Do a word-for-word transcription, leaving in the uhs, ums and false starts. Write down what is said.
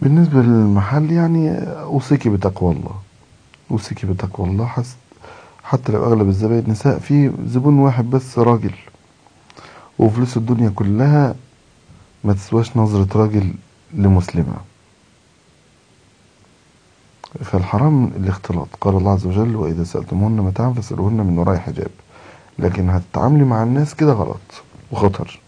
بالنسبة للمحل يعني أوصيكي بتقوى الله، أوصيكي بتقوى الله. حس حتى لو أغلب الزبائن نساء، في زبون واحد بس راجل، وفلوس الدنيا كلها ما تسواش نظرة راجل لمسلمة. فالحرام الاختلاط. قال الله عز وجل: وإذا سألتموهن متاعا فاسألوهن من وراء حجاب. لكن هتتعاملي مع الناس كده غلط وخطر.